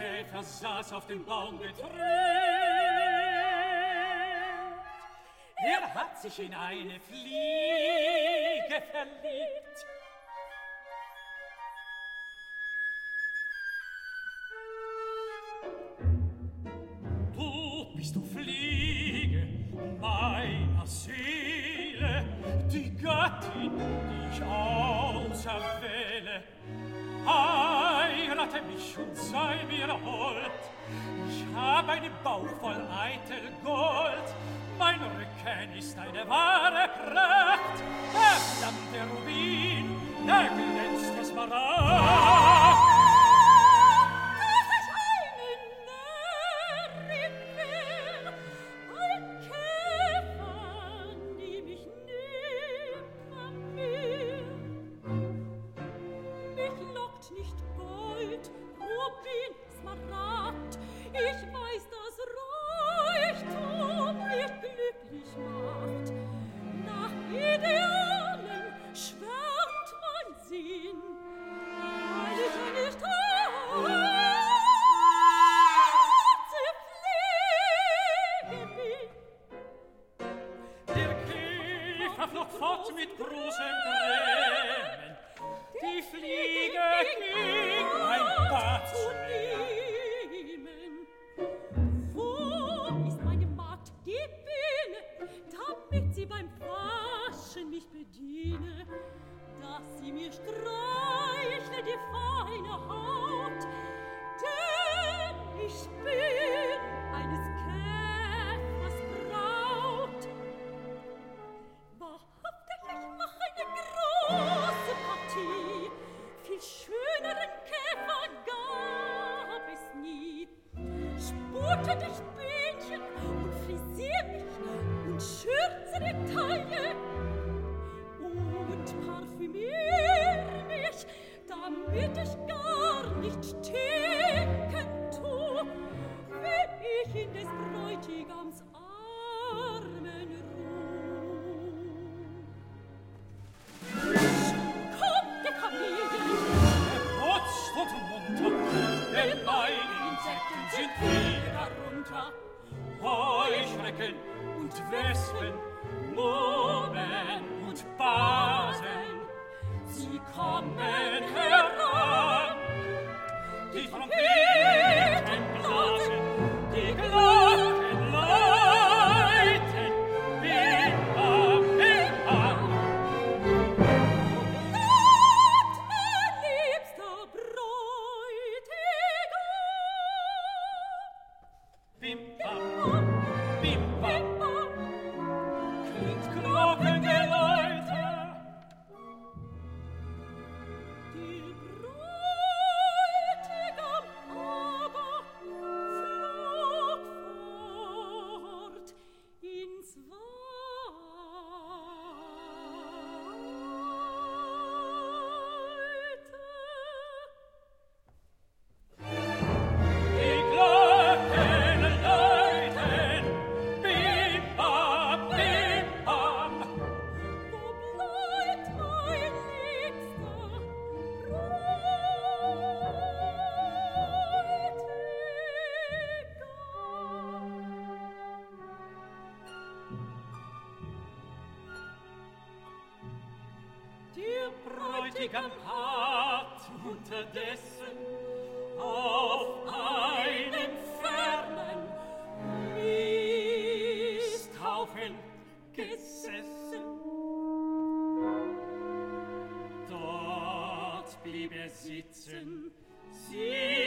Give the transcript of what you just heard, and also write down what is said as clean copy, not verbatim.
Käfer saß auf dem Baum getrennt. Er hat sich in eine Fliege verliebt. Du bist du Fliege meiner Seele, die Göttin, die ich auserwähle. Heirate mich und sei mir hold. Ich hab einen Bauch voll eitel Gold. Mein Rücken ist eine wahre Pracht. Der flammt der Rubin, der glänzt der Smaragd. Bräutigam hat unterdessen auf einem fernen Misthaufen gesessen. Dort blieb er sitzen, sie